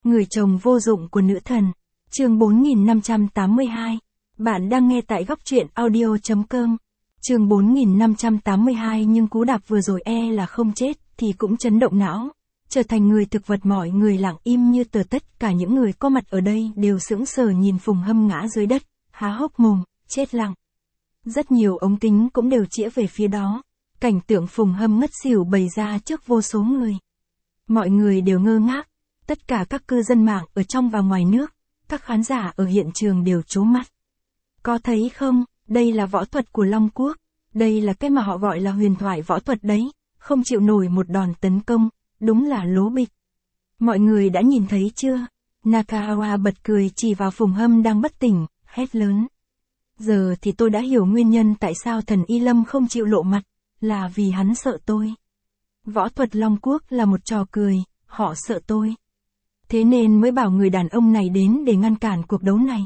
Người chồng vô dụng của nữ thần. Chương 4582. Bạn đang nghe tại góc truyện audio.com. Chương 4582 nhưng cú đạp vừa rồi là không chết thì cũng chấn động não. Trở thành người thực vật, mọi người lặng im như tờ, tất cả những người có mặt ở đây đều sững sờ nhìn Phùng Hâm ngã dưới đất, há hốc mồm, chết lặng. Rất nhiều ống kính cũng đều chĩa về phía đó. Cảnh tượng Phùng Hâm ngất xỉu bày ra trước vô số người. Mọi người đều ngơ ngác. Tất cả các cư dân mạng ở trong và ngoài nước, các khán giả ở hiện trường đều trố mắt. Có thấy không, đây là võ thuật của Long Quốc. Đây là cái mà họ gọi là huyền thoại võ thuật đấy. Không chịu nổi một đòn tấn công, đúng là lố bịch. Mọi người đã nhìn thấy chưa? Nakagawa bật cười chỉ vào Phùng Hâm đang bất tỉnh, hét lớn. Giờ thì tôi đã hiểu nguyên nhân tại sao thần Y Lâm không chịu lộ mặt, là vì hắn sợ tôi. Võ thuật Long Quốc là một trò cười, họ sợ tôi. Thế nên mới bảo người đàn ông này đến để ngăn cản cuộc đấu này.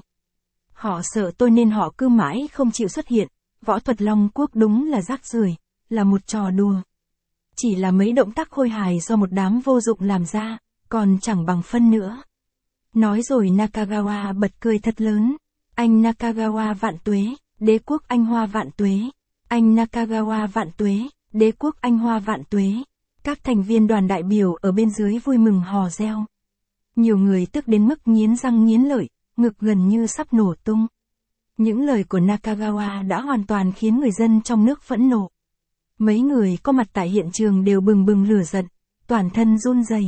Họ sợ tôi nên họ cứ mãi không chịu xuất hiện. Võ thuật Long Quốc đúng là rác rưởi, là một trò đùa. Chỉ là mấy động tác khôi hài do một đám vô dụng làm ra, còn chẳng bằng phân nữa. Nói rồi Nakagawa bật cười thật lớn. Anh Nakagawa vạn tuế, đế quốc Anh Hoa vạn tuế. Anh Nakagawa vạn tuế, đế quốc Anh Hoa vạn tuế. Các thành viên đoàn đại biểu ở bên dưới vui mừng hò reo. Nhiều người tức đến mức nghiến răng nghiến lợi, ngực gần như sắp nổ tung. Những lời của Nakagawa đã hoàn toàn khiến người dân trong nước phẫn nộ. Mấy người có mặt tại hiện trường đều bừng bừng lửa giận, toàn thân run rẩy.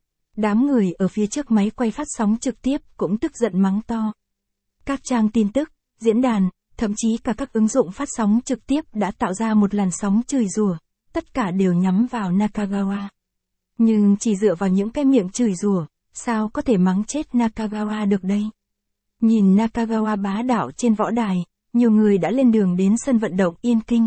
Đám người ở phía trước máy quay phát sóng trực tiếp cũng tức giận mắng to. Các trang tin tức, diễn đàn, thậm chí cả các ứng dụng phát sóng trực tiếp đã tạo ra một làn sóng chửi rủa, tất cả đều nhắm vào Nakagawa. Nhưng chỉ dựa vào những cái miệng chửi rủa, sao có thể mắng chết Nakagawa được đây? Nhìn Nakagawa bá đạo trên võ đài, nhiều người đã lên đường đến sân vận động Yên Kinh.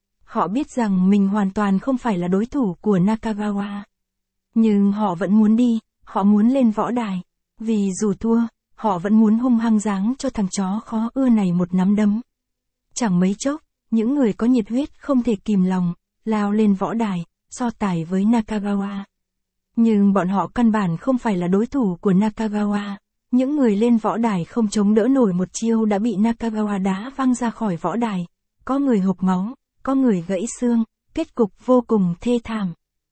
Họ biết rằng mình hoàn toàn không phải là đối thủ của Nakagawa. Nhưng họ vẫn muốn đi, họ muốn lên võ đài. Vì dù thua, họ vẫn muốn hung hăng giáng cho thằng chó khó ưa này một nắm đấm. Chẳng mấy chốc, những người có nhiệt huyết không thể kìm lòng, lao lên võ đài, so tài với Nakagawa. Nhưng bọn họ căn bản không phải là đối thủ của Nakagawa. Những người lên võ đài không chống đỡ nổi một chiêu đã bị Nakagawa đá văng ra khỏi võ đài. Có người hộc máu, có người gãy xương, kết cục vô cùng thê thảm.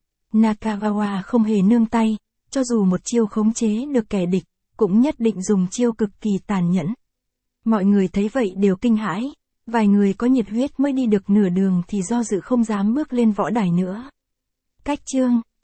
Nakagawa không hề nương tay, cho dù một chiêu khống chế được kẻ địch, cũng nhất định dùng chiêu cực kỳ tàn nhẫn. Mọi người thấy vậy đều kinh hãi, vài người có nhiệt huyết mới đi được nửa đường thì do dự không dám bước lên võ đài nữa. Cách chương